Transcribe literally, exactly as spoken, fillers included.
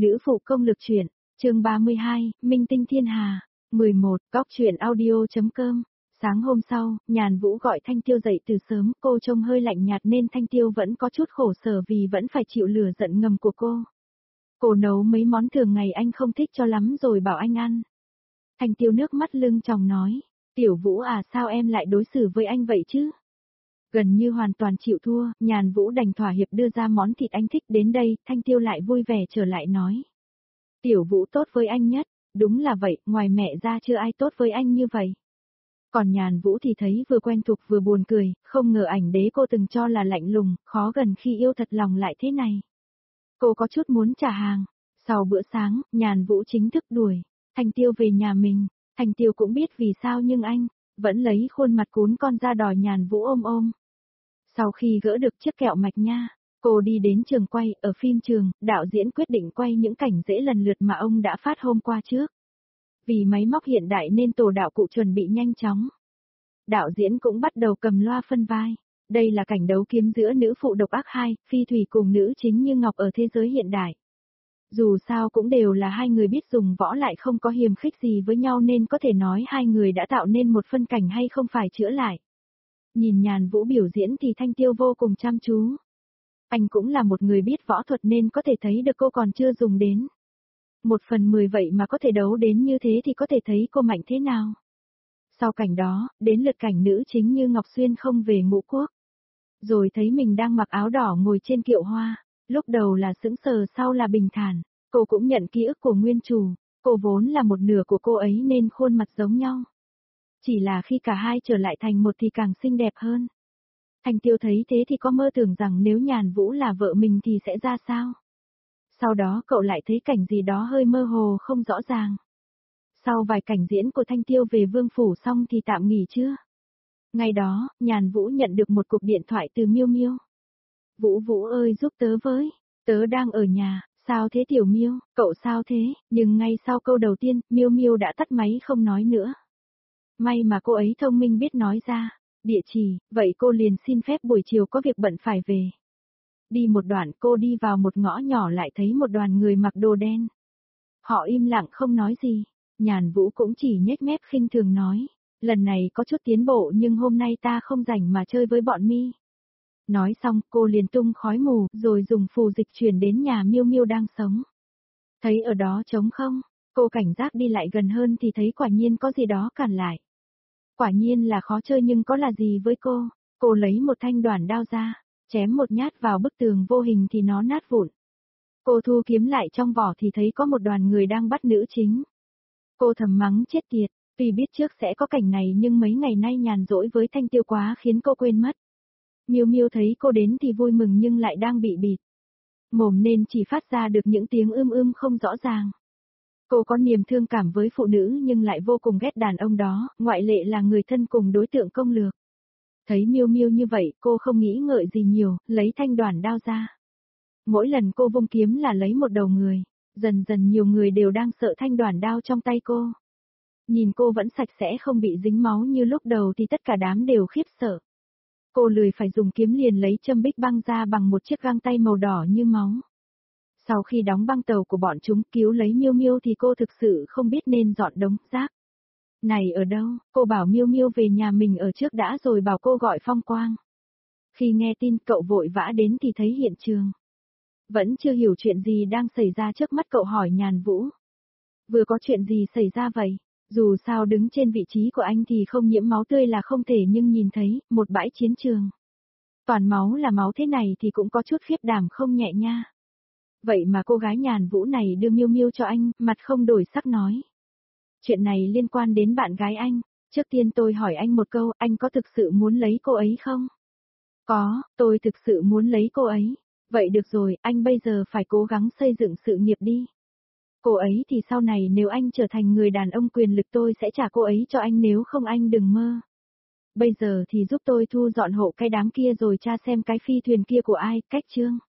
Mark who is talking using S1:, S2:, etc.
S1: Nữ phụ công lực truyện, chương ba mươi hai, Minh tinh thiên hà, mười một, góc truyện audio.com. Sáng hôm sau, Nhàn Vũ gọi Thanh Tiêu dậy từ sớm, cô trông hơi lạnh nhạt nên Thanh Tiêu vẫn có chút khổ sở vì vẫn phải chịu lửa giận ngầm của cô. Cô nấu mấy món thường ngày anh không thích cho lắm rồi bảo anh ăn. Thanh Tiêu nước mắt lưng tròng nói, Tiểu Vũ à, sao em lại đối xử với anh vậy chứ? Gần như hoàn toàn chịu thua, Nhàn Vũ đành thỏa hiệp đưa ra món thịt anh thích. Đến đây, Thanh Tiêu lại vui vẻ trở lại nói. Tiểu Vũ tốt với anh nhất, đúng là vậy, ngoài mẹ ra chưa ai tốt với anh như vậy. Còn Nhàn Vũ thì thấy vừa quen thuộc vừa buồn cười, không ngờ ảnh đế cô từng cho là lạnh lùng, khó gần khi yêu thật lòng lại thế này. Cô có chút muốn trả hàng. Sau bữa sáng, Nhàn Vũ chính thức đuổi Thanh Tiêu về nhà mình. Thanh Tiêu cũng biết vì sao nhưng anh vẫn lấy khuôn mặt cún con ra đòi Nhàn Vũ ôm ôm. Sau khi gỡ được chiếc kẹo mạch nha, cô đi đến trường quay. Ở phim trường, đạo diễn quyết định quay những cảnh dễ lần lượt mà ông đã phát hôm qua trước. Vì máy móc hiện đại nên tổ đạo cụ chuẩn bị nhanh chóng. Đạo diễn cũng bắt đầu cầm loa phân vai. Đây là cảnh đấu kiếm giữa nữ phụ độc ác hai, Phi Thủy cùng nữ chính Như Ngọc ở thế giới hiện đại. Dù sao cũng đều là hai người biết dùng võ lại không có hiềm khích gì với nhau nên có thể nói hai người đã tạo nên một phân cảnh hay không phải chữa lại. Nhìn Nhàn Vũ biểu diễn thì Thanh Tiêu vô cùng chăm chú. Anh cũng là một người biết võ thuật nên có thể thấy được cô còn chưa dùng đến. Một phần mười vậy mà có thể đấu đến như thế thì có thể thấy cô mạnh thế nào. Sau cảnh đó, đến lượt cảnh nữ chính Như Ngọc xuyên không về Ngũ Quốc. Rồi thấy mình đang mặc áo đỏ ngồi trên kiệu hoa, lúc đầu là sững sờ sau là bình thản, cô cũng nhận ký ức của nguyên chủ, cô vốn là một nửa của cô ấy nên khuôn mặt giống nhau. Chỉ là khi cả hai trở lại thành một thì càng xinh đẹp hơn. Thanh Tiêu thấy thế thì có mơ tưởng rằng nếu Nhàn Vũ là vợ mình thì sẽ ra sao. Sau đó cậu lại thấy cảnh gì đó hơi mơ hồ không rõ ràng. Sau vài cảnh diễn của Thanh Tiêu về Vương Phủ xong thì tạm nghỉ chưa? Ngày đó, Nhàn Vũ nhận được một cuộc điện thoại từ Miêu Miêu. Vũ Vũ ơi giúp tớ với, tớ đang ở nhà, sao thế Tiểu Miêu, cậu sao thế? Nhưng ngay sau câu đầu tiên, Miêu Miêu đã tắt máy không nói nữa. May mà cô ấy thông minh biết nói ra, địa chỉ, vậy cô liền xin phép buổi chiều có việc bận phải về. Đi một đoạn cô đi vào một ngõ nhỏ lại thấy một đoàn người mặc đồ đen. Họ im lặng không nói gì, Nhàn Vũ cũng chỉ nhếch mép khinh thường nói, lần này có chút tiến bộ nhưng hôm nay ta không rảnh mà chơi với bọn mi. Nói xong cô liền tung khói mù rồi dùng phù dịch chuyển đến nhà Miêu Miêu đang sống. Thấy ở đó trống không, cô cảnh giác đi lại gần hơn thì thấy quả nhiên có gì đó cản lại. Quả nhiên là khó chơi nhưng có là gì với cô, cô lấy một thanh đoản đao ra, chém một nhát vào bức tường vô hình thì nó nát vụn. Cô thu kiếm lại trong vỏ thì thấy có một đoàn người đang bắt nữ chính. Cô thầm mắng chết tiệt, tuy biết trước sẽ có cảnh này nhưng mấy ngày nay nhàn rỗi với Thanh Tiêu quá khiến cô quên mất. Miêu Miêu thấy cô đến thì vui mừng nhưng lại đang bị bịt mồm nên chỉ phát ra được những tiếng ưm ưm không rõ ràng. Cô có niềm thương cảm với phụ nữ nhưng lại vô cùng ghét đàn ông đó, ngoại lệ là người thân cùng đối tượng công lược. Thấy Miêu Miêu như vậy, cô không nghĩ ngợi gì nhiều, lấy thanh đoản đao ra. Mỗi lần cô vung kiếm là lấy một đầu người, dần dần nhiều người đều đang sợ thanh đoản đao trong tay cô. Nhìn cô vẫn sạch sẽ không bị dính máu như lúc đầu thì tất cả đám đều khiếp sợ. Cô lười phải dùng kiếm liền lấy châm bích băng ra bằng một chiếc găng tay màu đỏ như máu. Sau khi đóng băng tàu của bọn chúng cứu lấy Miêu Miêu thì cô thực sự không biết nên dọn đống rác này ở đâu, cô bảo Miêu Miêu về nhà mình ở trước đã rồi bảo cô gọi Phong Quang. Khi nghe tin cậu vội vã đến thì thấy hiện trường. Vẫn chưa hiểu chuyện gì đang xảy ra trước mắt cậu hỏi Nhàn Vũ. Vừa có chuyện gì xảy ra vậy? Dù sao đứng trên vị trí của anh thì không nhiễm máu tươi là không thể nhưng nhìn thấy, một bãi chiến trường. Toàn máu là máu thế này thì cũng có chút khiếp đảm không nhẹ nha. Vậy mà cô gái Nhàn Vũ này đưa Miêu Miêu cho anh, mặt không đổi sắc nói. Chuyện này liên quan đến bạn gái anh, trước tiên tôi hỏi anh một câu, anh có thực sự muốn lấy cô ấy không? Có, tôi thực sự muốn lấy cô ấy. Vậy được rồi, anh bây giờ phải cố gắng xây dựng sự nghiệp đi. Cô ấy thì sau này nếu anh trở thành người đàn ông quyền lực tôi sẽ trả cô ấy cho anh nếu không anh đừng mơ. Bây giờ thì giúp tôi thu dọn hộ cái đám kia rồi tra xem cái phi thuyền kia của ai, cách chương.